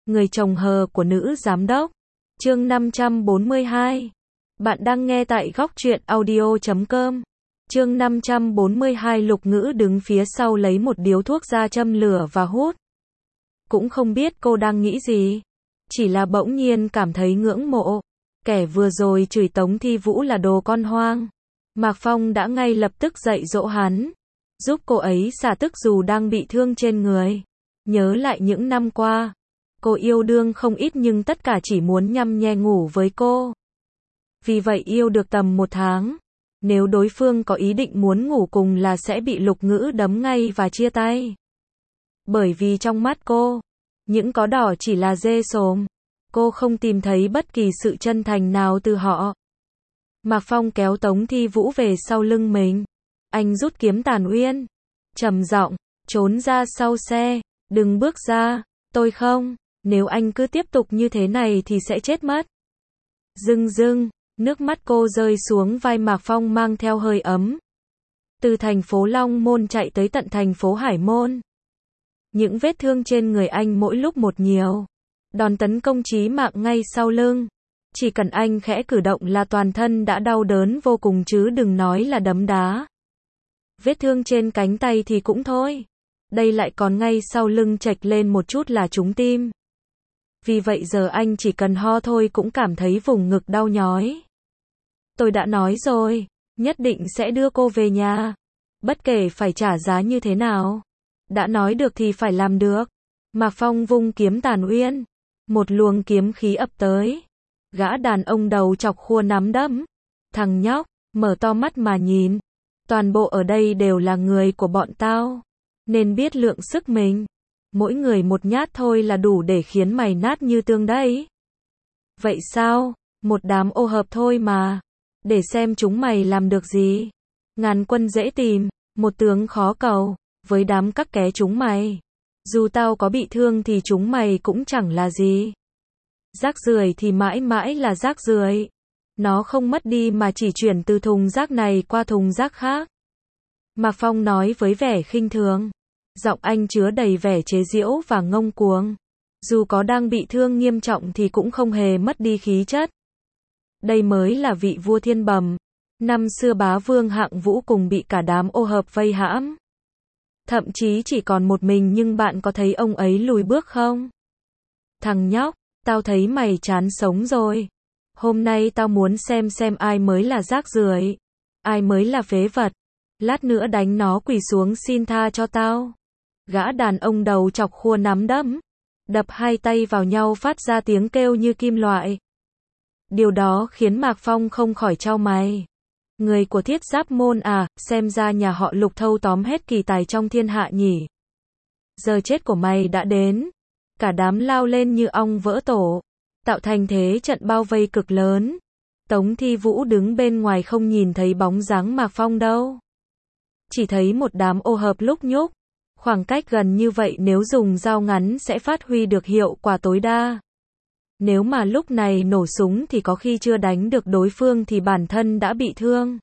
Người chồng hờ của nữ giám đốc. Chương 542. Bạn đang nghe tại góc truyện audio.com. Chương 542. Lục Ngữ đứng phía sau lấy một điếu thuốc ra châm lửa và hút. Cũng không biết cô đang nghĩ gì. Chỉ là bỗng nhiên cảm thấy ngưỡng mộ. Kẻ vừa rồi chửi Tống Thi Vũ là đồ con hoang. Mạc Phong đã ngay lập tức dạy dỗ hắn. Giúp cô ấy xả tức dù đang bị thương trên người. Nhớ lại những năm qua. Cô yêu đương không ít nhưng tất cả chỉ muốn nhăm nhe ngủ với cô. Vì vậy yêu được tầm 1 tháng. Nếu đối phương có ý định muốn ngủ cùng là sẽ bị Lục Ngữ đấm ngay và chia tay. Bởi vì trong mắt cô, những có đỏ chỉ là dê xồm. Cô không tìm thấy bất kỳ sự chân thành nào từ họ. Mạc Phong kéo Tống Thi Vũ về sau lưng mình. Anh rút kiếm Tàn Uyên. Trầm giọng, trốn ra sau xe, đừng bước ra, tôi không. Nếu anh cứ tiếp tục như thế này thì sẽ chết mất. Rưng rưng, nước mắt cô rơi xuống vai Mạc Phong mang theo hơi ấm. Từ thành phố Long Môn chạy tới tận thành phố Hải Môn. Những vết thương trên người anh mỗi lúc một nhiều. Đòn tấn công chí mạng ngay sau lưng. Chỉ cần anh khẽ cử động là toàn thân đã đau đớn vô cùng chứ đừng nói là đấm đá. Vết thương trên cánh tay thì cũng thôi. Đây lại còn ngay sau lưng chệch lên một chút là trúng tim. Vì vậy giờ anh chỉ cần ho thôi cũng cảm thấy vùng ngực đau nhói. Tôi đã nói rồi, nhất định sẽ đưa cô về nhà. Bất kể phải trả giá như thế nào. Đã nói được thì phải làm được. Mạc Phong vung kiếm Tàn Uyên. Một luồng kiếm khí ập tới. Gã đàn ông đầu chọc khua nắm đấm. Thằng nhóc, mở to mắt mà nhìn. Toàn bộ ở đây đều là người của bọn tao. Nên biết lượng sức mình. Mỗi người một nhát thôi là đủ để khiến mày nát như tương đấy. Vậy sao? Một đám ô hợp thôi mà. Để xem chúng mày làm được gì. Ngàn quân dễ tìm, một tướng khó cầu. Với đám các ké chúng mày. Dù tao có bị thương thì chúng mày cũng chẳng là gì. Rác rưởi thì mãi mãi là rác rưởi. Nó không mất đi mà chỉ chuyển từ thùng rác này qua thùng rác khác. Mạc Phong nói với vẻ khinh thường. Giọng anh chứa đầy vẻ chế giễu và ngông cuồng. Dù có đang bị thương nghiêm trọng thì cũng không hề mất đi khí chất. Đây mới là vị vua thiên bẩm. Năm xưa bá vương Hạng Vũ cùng bị cả đám ô hợp vây hãm. Thậm chí chỉ còn một mình nhưng bạn có thấy ông ấy lùi bước không? Thằng nhóc, tao thấy mày chán sống rồi. Hôm nay tao muốn xem ai mới là rác rưởi, ai mới là phế vật. Lát nữa đánh nó quỳ xuống xin tha cho tao. Gã đàn ông đầu chọc khua nắm đấm. Đập hai tay vào nhau phát ra tiếng kêu như kim loại. Điều đó khiến Mạc Phong không khỏi chau mày. Người của Thiết Giáp Môn à, xem ra nhà họ Lục thâu tóm hết kỳ tài trong thiên hạ nhỉ. Giờ chết của mày đã đến. Cả đám lao lên như ong vỡ tổ. Tạo thành thế trận bao vây cực lớn. Tống Thi Vũ đứng bên ngoài không nhìn thấy bóng dáng Mạc Phong đâu. Chỉ thấy một đám ô hợp lúc nhúc. Khoảng cách gần như vậy nếu dùng dao ngắn sẽ phát huy được hiệu quả tối đa. Nếu mà lúc này nổ súng thì có khi chưa đánh được đối phương thì bản thân đã bị thương.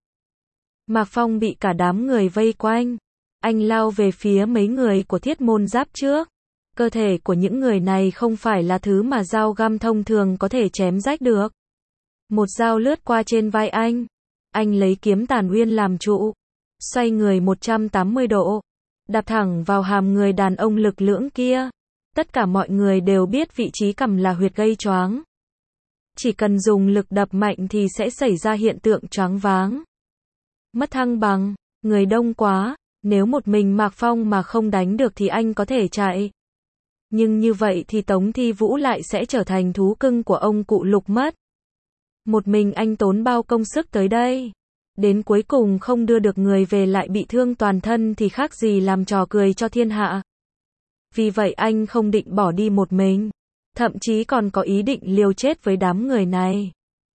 Mạc Phong bị cả đám người vây quanh. Anh lao về phía mấy người của Thiết Môn Giáp trước. Cơ thể của những người này không phải là thứ mà dao găm thông thường có thể chém rách được. Một dao lướt qua trên vai anh. Anh lấy kiếm Tàn Uyên làm trụ. Xoay người 180 độ. Đạp thẳng vào hàm người đàn ông lực lưỡng kia. Tất cả mọi người đều biết vị trí cằm là huyệt gây choáng. Chỉ cần dùng lực đập mạnh thì sẽ xảy ra hiện tượng choáng váng. Mất thăng bằng, người đông quá, nếu một mình Mạc Phong mà không đánh được thì anh có thể chạy. Nhưng như vậy thì Tống Thi Vũ lại sẽ trở thành thú cưng của ông cụ Lục mất. Một mình anh tốn bao công sức tới đây. Đến cuối cùng không đưa được người về lại bị thương toàn thân thì khác gì làm trò cười cho thiên hạ. Vì vậy anh không định bỏ đi một mình. Thậm chí còn có ý định liều chết với đám người này.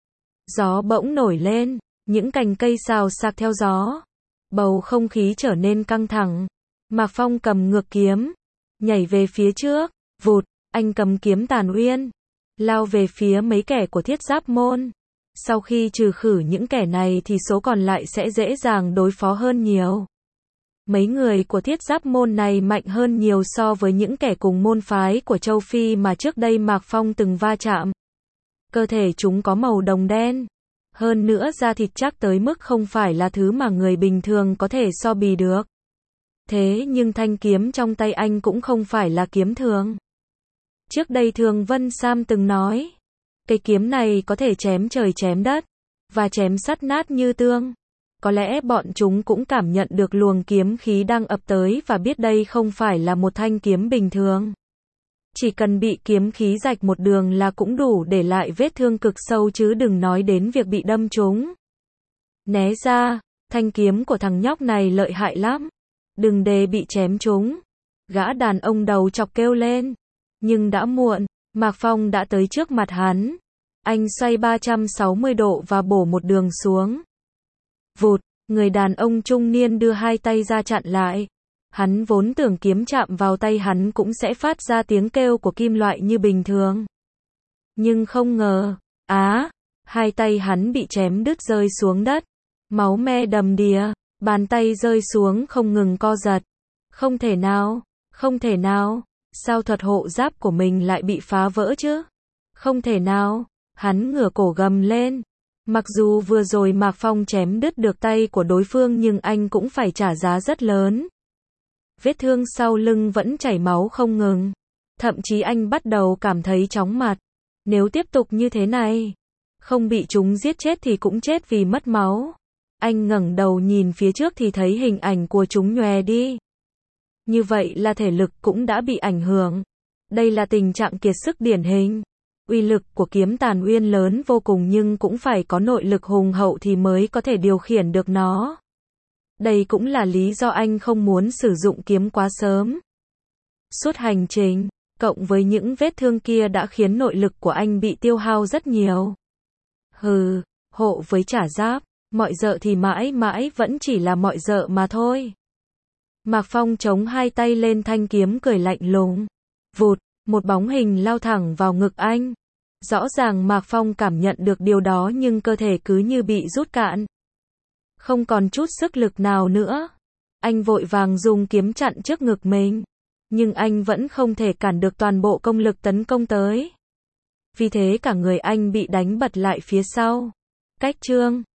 Gió bỗng nổi lên. Những cành cây xào xạc theo gió. Bầu không khí trở nên căng thẳng. Mạc Phong cầm ngược kiếm. Nhảy về phía trước. Vụt, anh cầm kiếm Tàn Uyên. Lao về phía mấy kẻ của Thiết Giáp Môn. Sau khi trừ khử những kẻ này thì số còn lại sẽ dễ dàng đối phó hơn nhiều. Mấy người của thiết giáp môn này mạnh hơn nhiều so với những kẻ cùng môn phái của châu Phi mà trước đây Mạc Phong từng va chạm. Cơ thể chúng có màu đồng đen. Hơn nữa da thịt chắc tới mức không phải là thứ mà người bình thường có thể so bì được. Thế nhưng thanh kiếm trong tay anh cũng không phải là kiếm thường. Trước đây Thường Vân Sam từng nói, cây kiếm này có thể chém trời chém đất, và chém sắt nát như tương. Có lẽ bọn chúng cũng cảm nhận được luồng kiếm khí đang ập tới và biết đây không phải là một thanh kiếm bình thường. Chỉ cần bị kiếm khí rạch một đường là cũng đủ để lại vết thương cực sâu chứ đừng nói đến việc bị đâm trúng. Né ra, thanh kiếm của thằng nhóc này lợi hại lắm. Đừng để bị chém trúng. Gã đàn ông đầu chọc kêu lên. Nhưng đã muộn, Mạc Phong đã tới trước mặt hắn. Anh xoay 360 độ và bổ một đường xuống. Vụt, người đàn ông trung niên đưa hai tay ra chặn lại. Hắn vốn tưởng kiếm chạm vào tay hắn cũng sẽ phát ra tiếng kêu của kim loại như bình thường. Nhưng không ngờ, hai tay hắn bị chém đứt rơi xuống đất. Máu me đầm đìa, bàn tay rơi xuống không ngừng co giật. Không thể nào, sao thuật hộ giáp của mình lại bị phá vỡ chứ? Không thể nào, hắn ngửa cổ gầm lên. Mặc dù vừa rồi Mạc Phong chém đứt được tay của đối phương nhưng anh cũng phải trả giá rất lớn. Vết thương sau lưng vẫn chảy máu không ngừng. Thậm chí anh bắt đầu cảm thấy chóng mặt. Nếu tiếp tục như thế này, không bị chúng giết chết thì cũng chết vì mất máu. Anh ngẩng đầu nhìn phía trước thì thấy hình ảnh của chúng nhòe đi. Như vậy là thể lực cũng đã bị ảnh hưởng. Đây là tình trạng kiệt sức điển hình. Uy lực của kiếm Tàn Uyên lớn vô cùng nhưng cũng phải có nội lực hùng hậu thì mới có thể điều khiển được nó. Đây cũng là lý do anh không muốn sử dụng kiếm quá sớm. Suốt hành trình, cộng với những vết thương kia đã khiến nội lực của anh bị tiêu hao rất nhiều. Hộ với trả giáp, mọi dợ thì mãi mãi vẫn chỉ là mọi dợ mà thôi. Mạc Phong chống hai tay lên thanh kiếm cười lạnh lùng. Vụt, một bóng hình lao thẳng vào ngực anh. Rõ ràng Mạc Phong cảm nhận được điều đó nhưng cơ thể cứ như bị rút cạn. Không còn chút sức lực nào nữa. Anh vội vàng dùng kiếm chặn trước ngực mình. Nhưng anh vẫn không thể cản được toàn bộ công lực tấn công tới. Vì thế cả người anh bị đánh bật lại phía sau. Cách chương